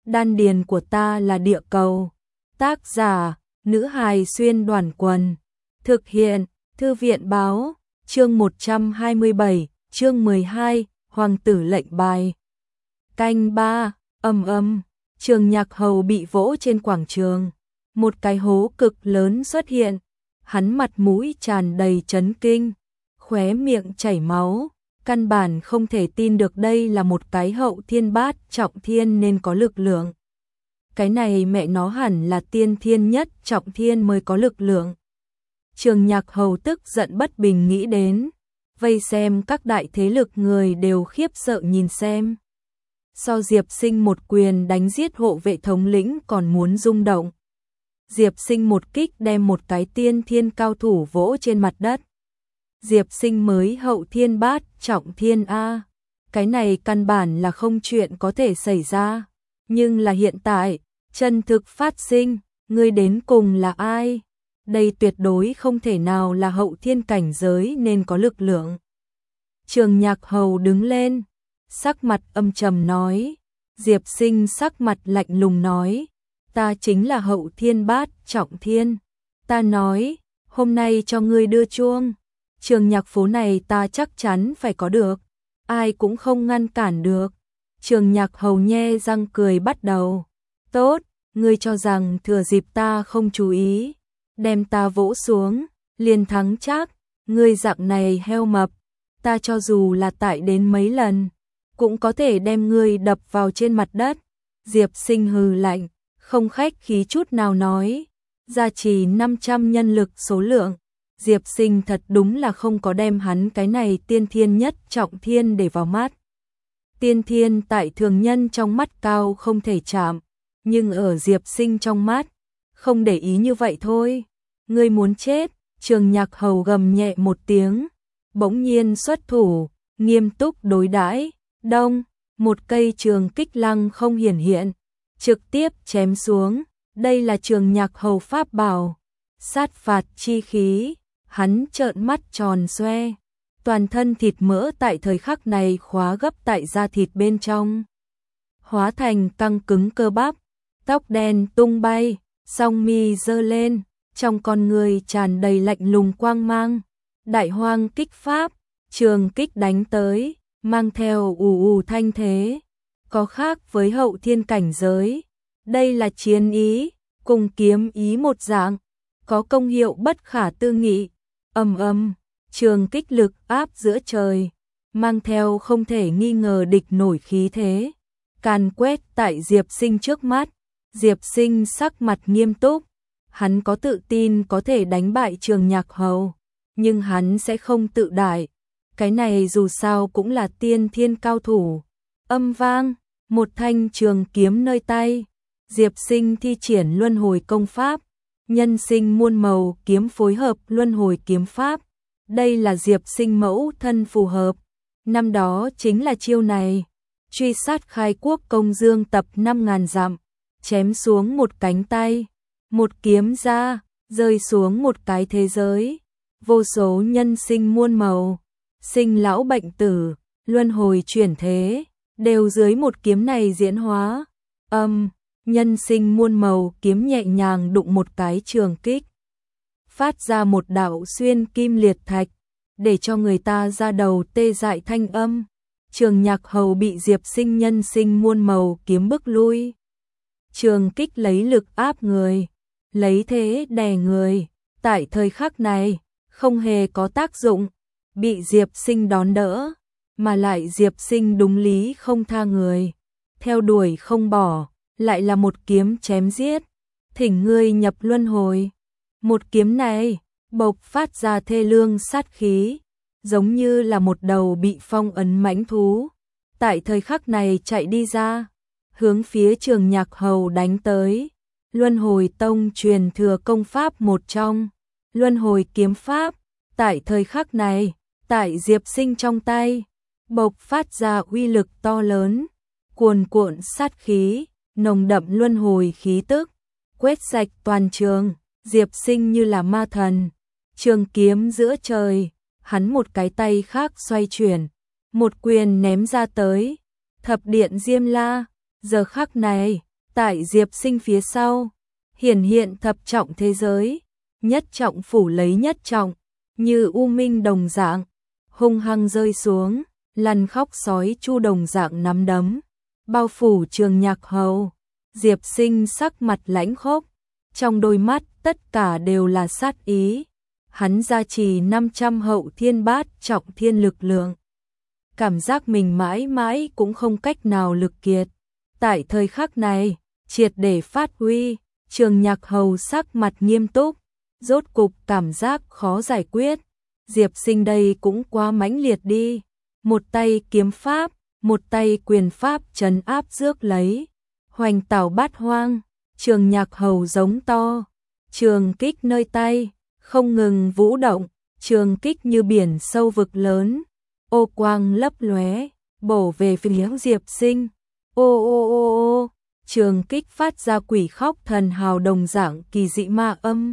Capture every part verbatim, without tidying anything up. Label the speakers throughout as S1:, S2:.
S1: đan điền của ta là địa cầu. Tác giả, nữ hài xuyên đoàn quần. Thực hiện, thư viện báo, chương một trăm hai mươi bảy, chương mười hai, hoàng tử lệnh bài. Canh ba, ầm ầm, Trường Nhạc Hầu bị vỗ trên quảng trường. Một cái hố cực lớn xuất hiện, hắn mặt mũi tràn đầy chấn kinh, khóe miệng chảy máu, căn bản không thể tin được đây là một cái hậu thiên bát trọng thiên nên có lực lượng. Cái này mẹ nó hẳn là tiên thiên nhất trọng thiên mới có lực lượng. Trường Nhạc Hầu tức giận bất bình nghĩ đến, vây xem các đại thế lực người đều khiếp sợ nhìn xem. So Diệp Sinh một quyền đánh giết hộ vệ thống lĩnh còn muốn rung động. Diệp Sinh một kích đem một cái tiên thiên cao thủ vỗ trên mặt đất. Diệp Sinh mới hậu thiên bát trọng thiên A. Cái này căn bản là không chuyện có thể xảy ra. Nhưng là hiện tại, chân thực phát sinh, ngươi đến cùng là ai? Đây tuyệt đối không thể nào là hậu thiên cảnh giới nên có lực lượng. Trường Nhạc Hầu đứng lên, sắc mặt âm trầm nói. Diệp Sinh sắc mặt lạnh lùng nói, ta chính là hậu thiên bát trọng thiên. Ta nói, hôm nay cho ngươi đưa chuông. Trường nhạc phố này ta chắc chắn phải có được, ai cũng không ngăn cản được. Trường Nhạc Hầu nhe răng cười bắt đầu. Tốt, ngươi cho rằng thừa dịp ta không chú ý, đem ta vỗ xuống, liền thắng chắc. Ngươi dạng này heo mập, ta cho dù là tại đến mấy lần, cũng có thể đem ngươi đập vào trên mặt đất. Diệp Sinh hừ lạnh, không khách khí chút nào nói, gia trì năm trăm nhân lực số lượng. Diệp Sinh thật đúng là không có đem hắn cái này tiên thiên nhất trọng thiên để vào mắt. Tiên thiên tại thường nhân trong mắt cao không thể chạm, nhưng ở Diệp Sinh trong mắt, không để ý như vậy thôi. Ngươi muốn chết? Trường Nhạc Hầu gầm nhẹ một tiếng, bỗng nhiên xuất thủ, nghiêm túc đối đãi. Đông, một cây trường kích lăng không hiển hiện, trực tiếp chém xuống. Đây là Trường Nhạc Hầu pháp bảo, sát phạt chi khí. Hắn trợn mắt tròn xoe, toàn thân thịt mỡ tại thời khắc này khóa gấp tại da thịt bên trong, hóa thành căng cứng cơ bắp, tóc đen tung bay, song mi giơ lên, trong con người tràn đầy lạnh lùng quang mang. Đại hoang kích pháp, trường kích đánh tới, mang theo ù ù thanh thế, có khác với hậu thiên cảnh giới. Đây là chiến ý, cùng kiếm ý một dạng, có công hiệu bất khả tư nghị. Ầm ầm, trường kích lực áp giữa trời, mang theo không thể nghi ngờ địch nổi khí thế, càn quét tại Diệp Sinh trước mắt. Diệp Sinh sắc mặt nghiêm túc, hắn có tự tin có thể đánh bại Trường Nhạc Hầu, nhưng hắn sẽ không tự đại, cái này dù sao cũng là tiên thiên cao thủ. Âm vang, một thanh trường kiếm nơi tay, Diệp Sinh thi triển luân hồi công pháp, nhân sinh muôn màu kiếm phối hợp luân hồi kiếm pháp. Đây là Diệp Sinh mẫu thân phù hợp, năm đó chính là chiêu này. Truy sát khai quốc công dương tập năm ngàn dặm, chém xuống một cánh tay, một kiếm ra, rơi xuống một cái thế giới. Vô số nhân sinh muôn màu, sinh lão bệnh tử, luân hồi chuyển thế, đều dưới một kiếm này diễn hóa. Âm, nhân sinh muôn màu kiếm nhẹ nhàng đụng một cái trường kích, phát ra một đạo xuyên kim liệt thạch, để cho người ta ra đầu tê dại thanh âm. Trường Nhạc Hầu bị Diệp Sinh nhân sinh muôn màu kiếm bức lui. Trường kích lấy lực áp người, lấy thế đè người, tại thời khắc này không hề có tác dụng, bị Diệp Sinh đón đỡ, mà lại Diệp Sinh đúng lý không tha người, theo đuổi không bỏ, lại là một kiếm chém giết. Thỉnh ngươi nhập luân hồi. Một kiếm này bộc phát ra thê lương sát khí, giống như là một đầu bị phong ấn mãnh thú, tại thời khắc này chạy đi ra, hướng phía Trường Nhạc Hầu đánh tới. Luân hồi tông truyền thừa công pháp một trong, luân hồi kiếm pháp, tại thời khắc này, tại Diệp Sinh trong tay, bộc phát ra uy lực to lớn, cuồn cuộn sát khí, nồng đậm luân hồi khí tức, quét sạch toàn trường. Diệp Sinh như là ma thần, trường kiếm giữa trời, hắn một cái tay khác xoay chuyển, một quyền ném ra tới. Thập điện Diêm La, giờ khắc này, Tại Diệp Sinh phía sau, hiển hiện thập trọng thế giới, nhất trọng phủ lấy nhất trọng, như u minh đồng dạng, hung hăng rơi xuống, lăn khóc sói chu đồng dạng nắm đấm, bao phủ Trường Nhạc Hầu. Diệp Sinh sắc mặt lãnh khốc, trong đôi mắt tất cả đều là sát ý. Hắn gia trì năm trăm hậu thiên bát trọng thiên lực lượng. Cảm giác mình mãi mãi cũng không cách nào lực kiệt. Tại thời khắc này, triệt để phát huy, Trường Nhạc Hầu sắc mặt nghiêm túc, rốt cục cảm giác khó giải quyết. Diệp Sinh đây cũng quá mãnh liệt đi. Một tay kiếm pháp, một tay quyền pháp trấn áp rước lấy. Hoành tảo bát hoang, Trường Nhạc Hầu giống to. Trường kích nơi tay, không ngừng vũ động, trường kích như biển sâu vực lớn. Ô quang lấp lóe, bổ về phía Diệp Sinh. Ô ô ô ô, trường kích phát ra quỷ khóc thần hào đồng dạng kỳ dị ma âm.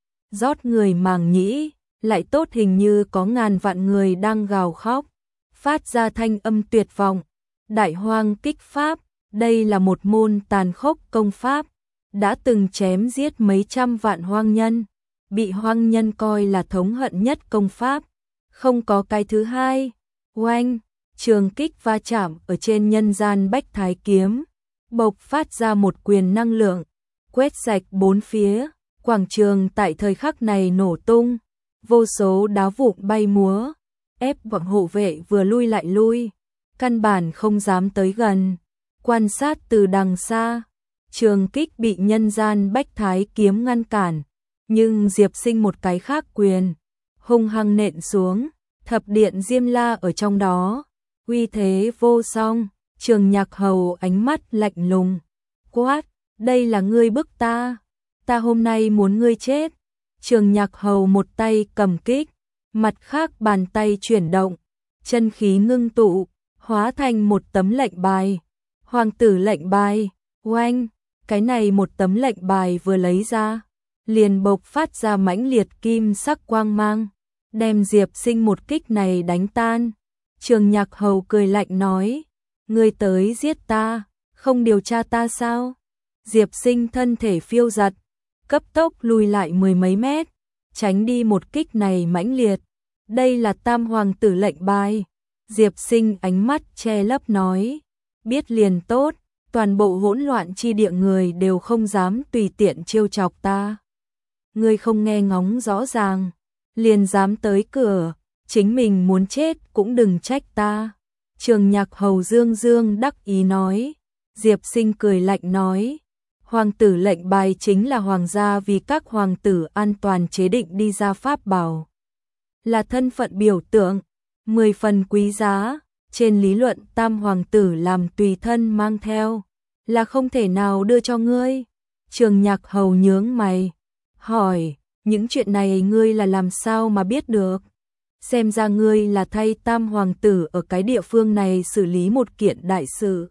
S1: Rót người màng nhĩ, lại tốt hình như có ngàn vạn người đang gào khóc, phát ra thanh âm tuyệt vọng. Đại hoang kích pháp, đây là một môn tàn khốc công pháp, đã từng chém giết mấy trăm vạn hoang nhân, bị hoang nhân coi là thống hận nhất công pháp, không có cái thứ hai. Oanh, trường kích va chạm ở trên nhân gian bách thái kiếm, bộc phát ra một quyền năng lượng, quét sạch bốn phía, quảng trường tại thời khắc này nổ tung, vô số đá vụn bay múa, ép bọn hộ vệ vừa lui lại lui, căn bản không dám tới gần, quan sát từ đằng xa. Trường kích bị nhân gian bách thái kiếm ngăn cản, nhưng Diệp Sinh một cái khác quyền, hung hăng nện xuống, thập điện Diêm La ở trong đó, uy thế vô song. Trường Nhạc Hầu ánh mắt lạnh lùng, quát, đây là ngươi bức ta, ta hôm nay muốn ngươi chết. Trường Nhạc Hầu một tay cầm kích, mặt khác bàn tay chuyển động, chân khí ngưng tụ, hóa thành một tấm lệnh bài. Hoàng tử lệnh bài, oanh, cái này một tấm lệnh bài vừa lấy ra, liền bộc phát ra mãnh liệt kim sắc quang mang, đem Diệp Sinh một kích này đánh tan. Trường Nhạc Hầu cười lạnh nói, ngươi tới giết ta, không điều tra ta sao? Diệp Sinh thân thể phiêu giật, cấp tốc lùi lại mười mấy mét, tránh đi một kích này mãnh liệt. Đây là Tam Hoàng tử lệnh bài. Diệp Sinh ánh mắt che lấp nói, biết liền tốt, toàn bộ hỗn loạn chi địa người đều không dám tùy tiện trêu chọc ta. Ngươi không nghe ngóng rõ ràng, liền dám tới cửa, chính mình muốn chết cũng đừng trách ta. Trường Nhạc Hầu dương dương đắc ý nói. Diệp Sinh cười lạnh nói, hoàng tử lệnh bài chính là hoàng gia vì các hoàng tử an toàn chế định đi ra pháp bảo, là thân phận biểu tượng, mười phần quý giá. Trên lý luận Tam hoàng tử làm tùy thân mang theo, là không thể nào đưa cho ngươi. Trường Nhạc Hầu nhướng mày, hỏi, những chuyện này ngươi là làm sao mà biết được? Xem ra ngươi là thay Tam hoàng tử ở cái địa phương này xử lý một kiện đại sự.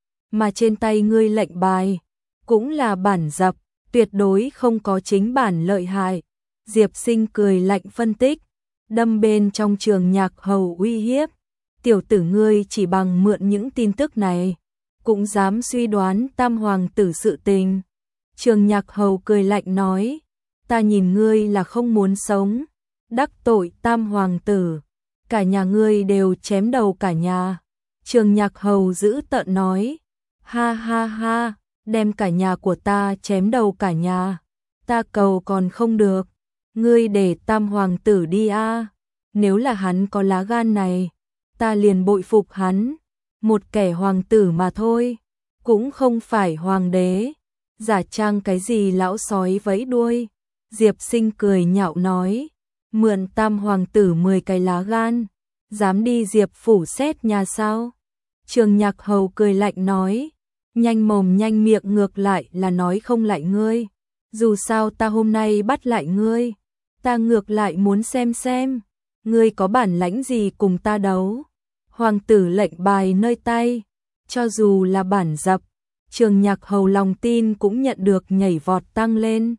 S1: Mà trên tay ngươi lệnh bài, cũng là bản dập, tuyệt đối không có chính bản lợi hại. Diệp Sinh cười lạnh phân tích, đâm bên trong Trường Nhạc Hầu uy hiếp. Tiểu tử ngươi chỉ bằng mượn những tin tức này, cũng dám suy đoán Tam hoàng tử sự tình. Trường Nhạc Hầu cười lạnh nói, ta nhìn ngươi là không muốn sống, đắc tội Tam hoàng tử, cả nhà ngươi đều chém đầu cả nhà. Trường Nhạc Hầu giữ tợn nói, ha ha ha, đem cả nhà của ta chém đầu cả nhà, ta cầu còn không được, ngươi để Tam hoàng tử đi a, nếu là hắn có lá gan này, ta liền bội phục hắn, một kẻ hoàng tử mà thôi, cũng không phải hoàng đế, giả trang cái gì lão sói vẫy đuôi. Diệp Sinh cười nhạo nói, mượn Tam hoàng tử mười cái lá gan, dám đi Diệp phủ xét nhà sao? Trường Nhạc Hầu cười lạnh nói, nhanh mồm nhanh miệng ngược lại là nói không lại ngươi, dù sao ta hôm nay bắt lại ngươi, ta ngược lại muốn xem xem, ngươi có bản lãnh gì cùng ta đấu. Hoàng tử lệnh bài nơi tay, cho dù là bản dập, Trường Nhạc Hầu lòng tin cũng nhận được nhảy vọt tăng lên.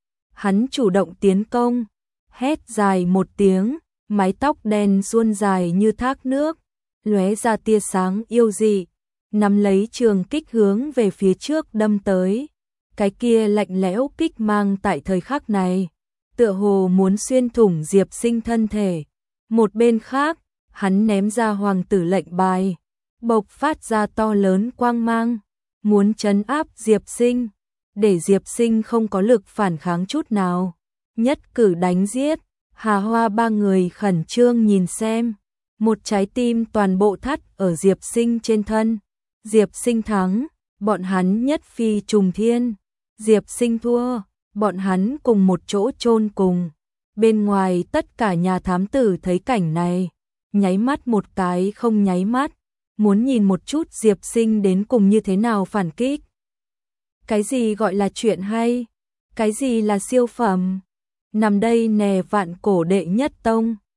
S1: Hắn chủ động tiến công, hét dài một tiếng, mái tóc đen suôn dài như thác nước, lóe ra tia sáng yêu dị, nắm lấy trường kích hướng về phía trước đâm tới. Cái kia lạnh lẽo kích mang tại thời khắc này, tựa hồ muốn xuyên thủng Diệp Sinh thân thể. Một bên khác, hắn ném ra hoàng tử lệnh bài, bộc phát ra to lớn quang mang, muốn trấn áp Diệp Sinh, để Diệp Sinh không có lực phản kháng chút nào, nhất cử đánh giết. Hà Hoa ba người khẩn trương nhìn xem, một trái tim toàn bộ thắt ở Diệp Sinh trên thân. Diệp Sinh thắng, bọn hắn nhất phi trùng thiên. Diệp Sinh thua, bọn hắn cùng một chỗ chôn cùng. Bên ngoài tất cả nhà thám tử thấy cảnh này, nháy mắt một cái không nháy mắt, muốn nhìn một chút Diệp Sinh đến cùng như thế nào phản kích. Cái gì gọi là chuyện hay? Cái gì là siêu phẩm? Nằm đây nè vạn cổ đệ nhất tông.